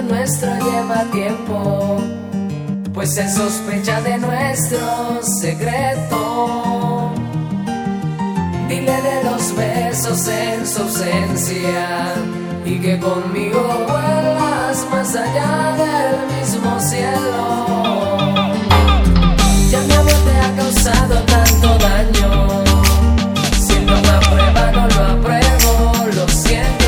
nuestro lleva tiempo, pues se sospecha de nuestro secreto. Dile de los besos en su ausencia y que conmigo vuelas más allá del mismo cielo. Ya mi amor te ha causado tanto daño, siendo una prueba no lo apruebo, lo siento.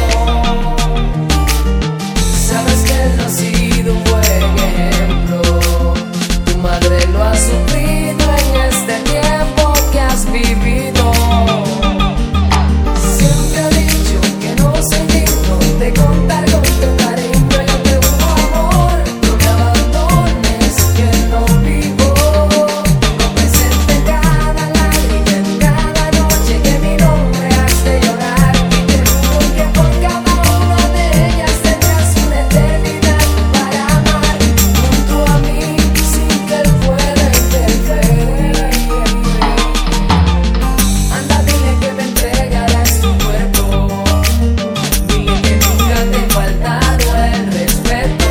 Sabes que él no ha sido un buen ejemplo, tu madre lo ha sufrido en este tiempo que has vivido. Siempre he dicho que no soy digno de contar con tu cariño, yo te busco amor, no me abandones que no vivo. No presente cada lágrima en cada noche que mi nombre hace llorar, y te juro que por cada una de ellas tendrás una eternidad para amar junto a mí sin que él pueda interferir. Anda, dile que me entregarás tu cuerpo, dile que nunca te he faltado el respeto.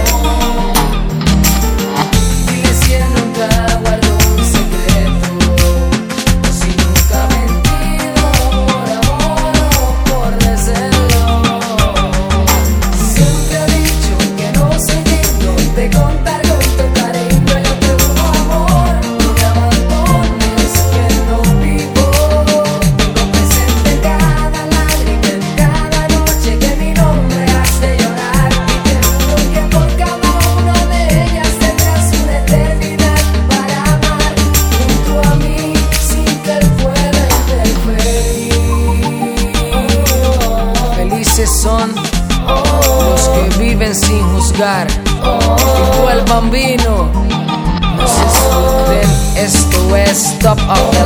Dile si él nunca guardó un secreto, o si nunca ha mentido por amor o por recelo. Siempre he dicho que no soy digno de contar con tu cariño, yo te busco amor, no me abandones que no vivo. No presente cada lágrima en cada noche que mi nombre hace llorar, y te juro que por cada una de ellas tendrás una eternidad para amar junto a mí sin que él pueda interferir. Felices son los que viven sin juzgar, y tú el bambino no se esconden. Esto es Top of the